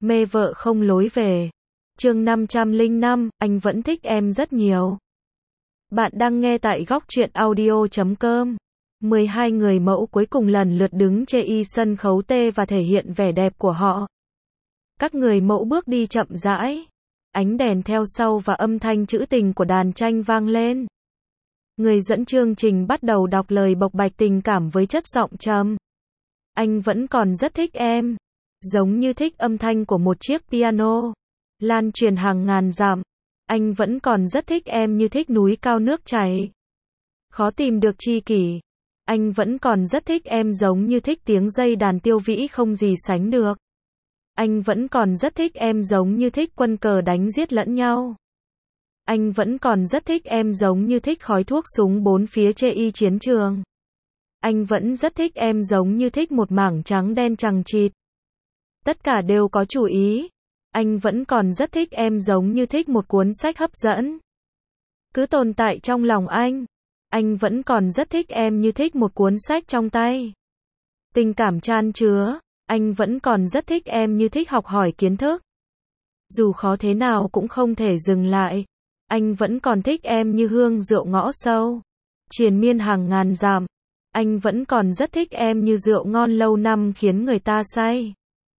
Mê vợ không lối về. Chương 505, anh vẫn thích em rất nhiều. Bạn đang nghe tại góc truyện audio.com. 12 người mẫu cuối cùng lần lượt đứng chê sân khấu T và thể hiện vẻ đẹp của họ. Các người mẫu bước đi chậm rãi. Ánh đèn theo sau và âm thanh trữ tình của đàn tranh vang lên. Người dẫn chương trình bắt đầu đọc lời bộc bạch tình cảm với chất giọng trầm. Anh vẫn còn rất thích em. Giống như thích âm thanh của một chiếc piano. Lan truyền hàng ngàn dặm. Anh vẫn còn rất thích em như thích núi cao nước chảy. Khó tìm được tri kỷ. Anh vẫn còn rất thích em giống như thích tiếng dây đàn tiêu vĩ không gì sánh được. Anh vẫn còn rất thích em giống như thích quân cờ đánh giết lẫn nhau. Anh vẫn còn rất thích em giống như thích khói thuốc súng bốn phía chê chiến trường. Anh vẫn rất thích em giống như thích một mảng trắng đen chằng chịt. Tất cả đều có chủ ý. Anh vẫn còn rất thích em giống như thích một cuốn sách hấp dẫn. Cứ tồn tại trong lòng anh. Anh vẫn còn rất thích em như thích một cuốn sách trong tay. Tình cảm chan chứa. Anh vẫn còn rất thích em như thích học hỏi kiến thức. Dù khó thế nào cũng không thể dừng lại. Anh vẫn còn thích em như hương rượu ngõ sâu. Triền miên hàng ngàn dặm. Anh vẫn còn rất thích em như rượu ngon lâu năm khiến người ta say.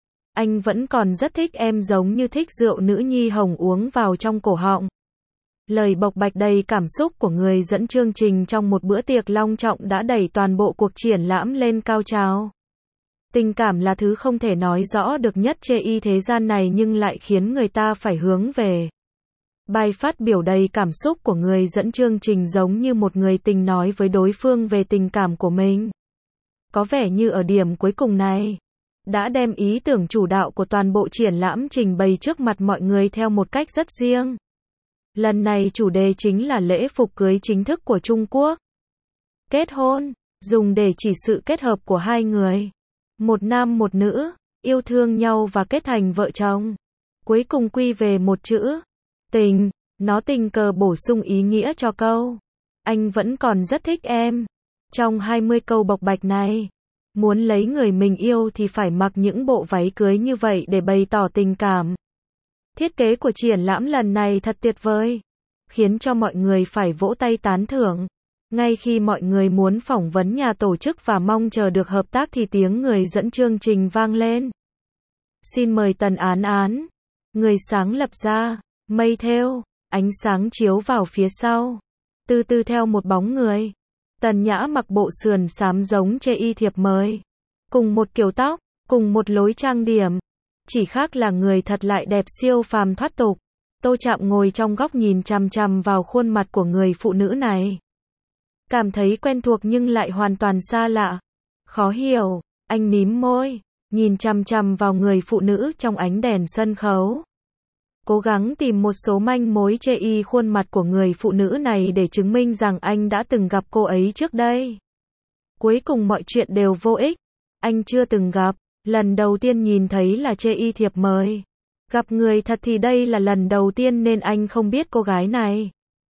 Anh vẫn còn rất thích em giống như thích rượu nữ nhi hồng uống vào trong cổ họng. Lời bộc bạch đầy cảm xúc của người dẫn chương trình trong một bữa tiệc long trọng đã đẩy toàn bộ cuộc triển lãm lên cao trào. Tình cảm là thứ không thể nói rõ được nhất chê thế gian này nhưng lại khiến người ta phải hướng về. Bài phát biểu đầy cảm xúc của người dẫn chương trình giống như một người tình nói với đối phương về tình cảm của mình. Có vẻ như ở điểm cuối cùng này, đã đem ý tưởng chủ đạo của toàn bộ triển lãm trình bày trước mặt mọi người theo một cách rất riêng. Lần này chủ đề chính là lễ phục cưới chính thức của Trung Quốc. Kết hôn, dùng để chỉ sự kết hợp của hai người. Một nam một nữ, yêu thương nhau và kết thành vợ chồng. Cuối cùng quy về một chữ, tình, nó tình cờ bổ sung ý nghĩa cho câu. Anh vẫn còn rất thích em. Trong 20 câu bộc bạch này, muốn lấy người mình yêu thì phải mặc những bộ váy cưới như vậy để bày tỏ tình cảm. Thiết kế của triển lãm lần này thật tuyệt vời, khiến cho mọi người phải vỗ tay tán thưởng. Ngay khi mọi người muốn phỏng vấn nhà tổ chức và mong chờ được hợp tác thì tiếng người dẫn chương trình vang lên. Xin mời Tần Án Án. Người sáng lập ra, mây thêu, ánh sáng chiếu vào phía sau. Từ từ theo một bóng người. Tần Nhã mặc bộ sườn xám giống chê thiệp mời. Cùng một kiểu tóc, cùng một lối trang điểm. Chỉ khác là người thật lại đẹp siêu phàm thoát tục. Tô Trạm ngồi trong góc nhìn chằm chằm vào khuôn mặt của người phụ nữ này. Cảm thấy quen thuộc nhưng lại hoàn toàn xa lạ. Khó hiểu, anh mím môi, nhìn chằm chằm vào người phụ nữ trong ánh đèn sân khấu. Cố gắng tìm một số manh mối chê khuôn mặt của người phụ nữ này để chứng minh rằng anh đã từng gặp cô ấy trước đây. Cuối cùng mọi chuyện đều vô ích. Anh chưa từng gặp, lần đầu tiên nhìn thấy là chê thiệp mời. Gặp người thật thì đây là lần đầu tiên nên anh không biết cô gái này.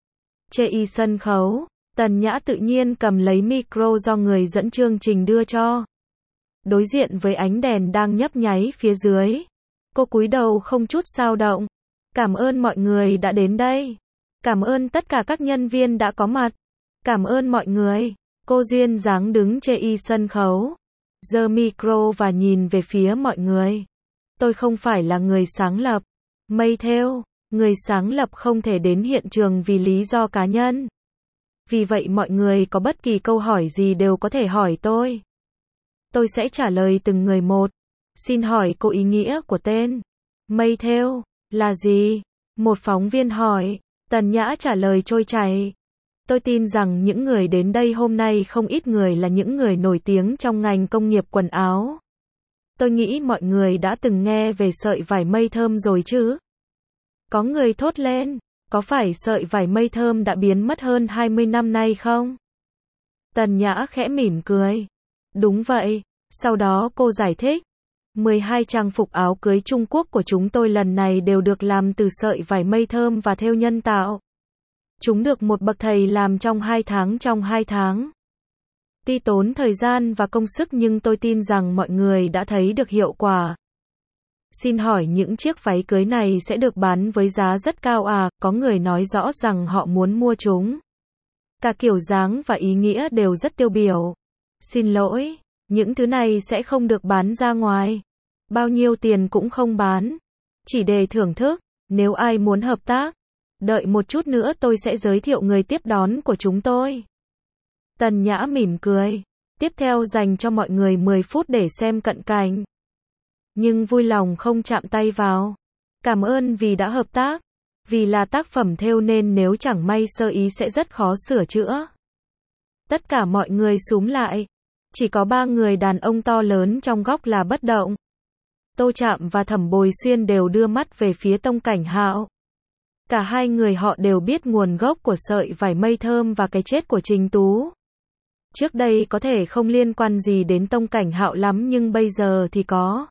Chê sân khấu, Tần Nhã tự nhiên cầm lấy micro do người dẫn chương trình đưa cho. Đối diện với ánh đèn đang nhấp nháy phía dưới. Cô cúi đầu không chút xao động. Cảm ơn mọi người đã đến đây. Cảm ơn tất cả các nhân viên đã có mặt. Cảm ơn mọi người. Cô duyên dáng đứng chê sân khấu. Giơ micro và nhìn về phía mọi người. Tôi không phải là người sáng lập. Mây thêu, người sáng lập không thể đến hiện trường vì lý do cá nhân. Vì vậy mọi người có bất kỳ câu hỏi gì đều có thể hỏi tôi. Tôi sẽ trả lời từng người một. Xin hỏi cô ý nghĩa của tên Mây thêu là gì? Một phóng viên hỏi. Tần Nhã trả lời trôi chảy. Tôi tin rằng những người đến đây hôm nay không ít người là những người nổi tiếng trong ngành công nghiệp quần áo. Tôi nghĩ mọi người đã từng nghe về sợi vải mây thơm rồi chứ? Có người thốt lên. Có phải sợi vải mây thơm đã biến mất hơn 20 năm nay không? Tần Nhã khẽ mỉm cười. Đúng vậy. Sau đó cô giải thích. 12 trang phục áo cưới Trung Quốc của chúng tôi lần này đều được làm từ sợi vải mây thơm và thêu nhân tạo. Chúng được một bậc thầy làm trong 2 tháng. Tuy tốn thời gian và công sức nhưng tôi tin rằng mọi người đã thấy được hiệu quả. Xin hỏi những chiếc váy cưới này sẽ được bán với giá rất cao à, có người nói rõ rằng họ muốn mua chúng. Cả kiểu dáng và ý nghĩa đều rất tiêu biểu. Xin lỗi, những thứ này sẽ không được bán ra ngoài. Bao nhiêu tiền cũng không bán. Chỉ để thưởng thức, nếu ai muốn hợp tác, đợi một chút nữa tôi sẽ giới thiệu người tiếp đón của chúng tôi. Tần Nhã mỉm cười. Tiếp theo dành cho mọi người 10 phút để xem cận cảnh. Nhưng vui lòng không chạm tay vào. Cảm ơn vì đã hợp tác. Vì là tác phẩm thêu nên nếu chẳng may sơ ý sẽ rất khó sửa chữa. Tất cả mọi người xúm lại. Chỉ có 3 người đàn ông to lớn trong góc là bất động. Tô Trạm và Thẩm Bồi Xuyên đều đưa mắt về phía Tông Cảnh Hạo. Cả hai người họ đều biết nguồn gốc của sợi vải mây thơm và cái chết của Trình Tú. Trước đây có thể không liên quan gì đến Tông Cảnh Hạo lắm nhưng bây giờ thì có.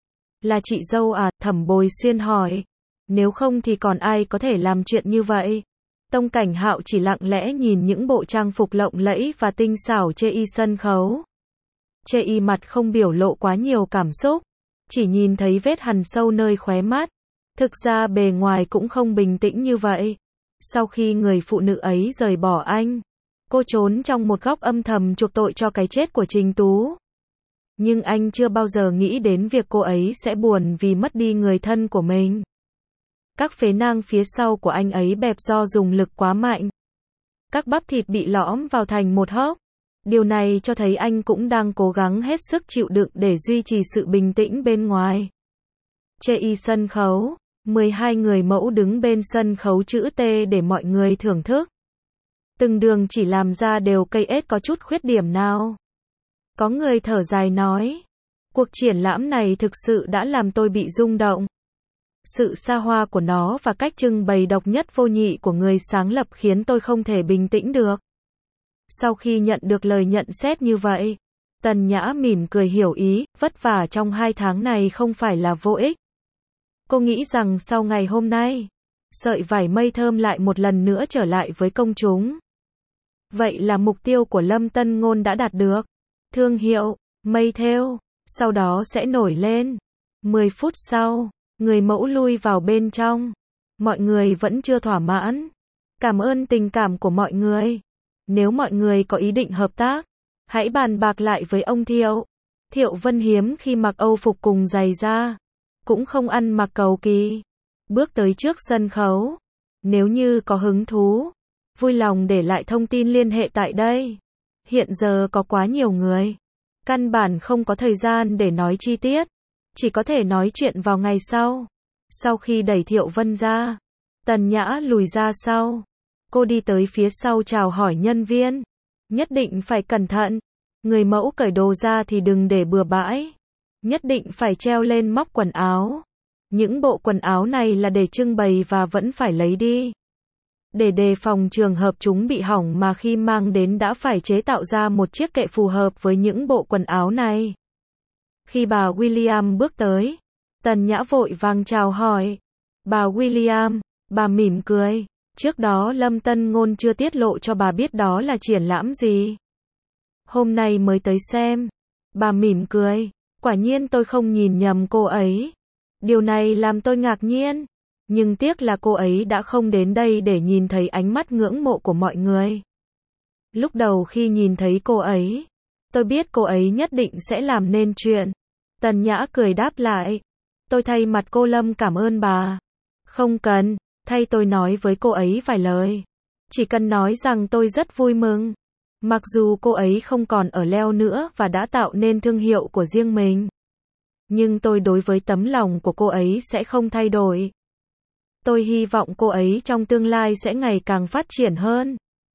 Là chị dâu à? Thẩm Bồi Xuyên hỏi. Nếu không thì còn ai có thể làm chuyện như vậy? Tông Cảnh Hạo chỉ lặng lẽ nhìn những bộ trang phục lộng lẫy và tinh xảo chê y sân khấu. Chê y mặt không biểu lộ quá nhiều cảm xúc. Chỉ nhìn thấy vết hằn sâu nơi khóe mắt. Thực ra bề ngoài cũng không bình tĩnh như vậy. Sau khi người phụ nữ ấy rời bỏ anh, cô trốn trong một góc âm thầm chuộc tội cho cái chết của Trình Tú. Nhưng anh chưa bao giờ nghĩ đến việc cô ấy sẽ buồn vì mất đi người thân của mình. Các phế nang phía sau của anh ấy bẹp do dùng lực quá mạnh. Các bắp thịt bị lõm vào thành một hốc. Điều này cho thấy anh cũng đang cố gắng hết sức chịu đựng để duy trì sự bình tĩnh bên ngoài. Chê y sân khấu. 12 người mẫu đứng bên sân khấu chữ T để mọi người thưởng thức. Từng đường chỉ làm ra đều cây ết có chút khuyết điểm nào. Có người thở dài nói. Cuộc triển lãm này thực sự đã làm tôi bị rung động. Sự xa hoa của nó và cách trưng bày độc nhất vô nhị của người sáng lập khiến tôi không thể bình tĩnh được. Sau khi nhận được lời nhận xét như vậy, Tần Nhã mỉm cười hiểu ý, vất vả trong 2 tháng này không phải là vô ích. Cô nghĩ rằng sau ngày hôm nay, sợi vải mây thơm lại một lần nữa trở lại với công chúng. Vậy là mục tiêu của Lâm Tân Ngôn đã đạt được. Thương hiệu, mây thêu, sau đó sẽ nổi lên. 10 phút sau, người mẫu lui vào bên trong. Mọi người vẫn chưa thỏa mãn. Cảm ơn tình cảm của mọi người. Nếu mọi người có ý định hợp tác, hãy bàn bạc lại với ông Thiệu. Thiệu Vân hiếm khi mặc Âu phục cùng giày da. Cũng không ăn mặc cầu kỳ. Bước tới trước sân khấu. Nếu như có hứng thú, vui lòng để lại thông tin liên hệ tại đây. Hiện giờ có quá nhiều người. Căn bản không có thời gian để nói chi tiết. Chỉ có thể nói chuyện vào ngày sau. Sau khi đẩy Thiệu Vân ra, Tần Nhã lùi ra sau. Cô đi tới phía sau chào hỏi nhân viên. Nhất định phải cẩn thận. Người mẫu cởi đồ ra thì đừng để bừa bãi. Nhất định phải treo lên móc quần áo. Những bộ quần áo này là để trưng bày và vẫn phải lấy đi. Để đề phòng trường hợp chúng bị hỏng mà khi mang đến đã phải chế tạo ra một chiếc kệ phù hợp với những bộ quần áo này. Khi bà William bước tới, Tần Nhã vội vàng chào hỏi. Bà William, bà mỉm cười. Trước đó Lâm Tân Ngôn chưa tiết lộ cho bà biết đó là triển lãm gì. Hôm nay mới tới xem. Bà mỉm cười. Quả nhiên tôi không nhìn nhầm cô ấy. Điều này làm tôi ngạc nhiên. Nhưng tiếc là cô ấy đã không đến đây để nhìn thấy ánh mắt ngưỡng mộ của mọi người. Lúc đầu khi nhìn thấy cô ấy, tôi biết cô ấy nhất định sẽ làm nên chuyện. Tần Nhã cười đáp lại. Tôi thay mặt cô Lâm cảm ơn bà. Không cần, thay tôi nói với cô ấy vài lời. Chỉ cần nói rằng tôi rất vui mừng. Mặc dù cô ấy không còn ở Leo nữa và đã tạo nên thương hiệu của riêng mình. Nhưng tôi đối với tấm lòng của cô ấy sẽ không thay đổi. Tôi hy vọng cô ấy trong tương lai sẽ ngày càng phát triển hơn.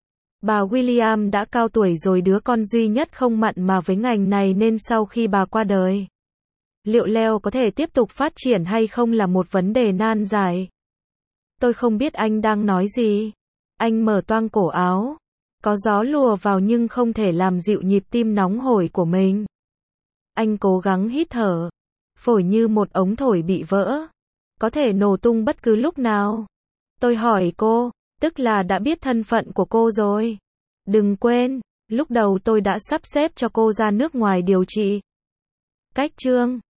Bà William đã cao tuổi rồi, đứa con duy nhất không mặn mà với ngành này nên sau khi bà qua đời, liệu Leo có thể tiếp tục phát triển hay không là một vấn đề nan giải. Tôi không biết anh đang nói gì. Anh mở toang cổ áo. Có gió lùa vào nhưng không thể làm dịu nhịp tim nóng hổi của mình. Anh cố gắng hít thở. Phổi như một ống thổi bị vỡ. Có thể nổ tung bất cứ lúc nào. Tôi hỏi cô, tức là đã biết thân phận của cô rồi. Đừng quên, lúc đầu tôi đã sắp xếp cho cô ra nước ngoài điều trị. Cách chương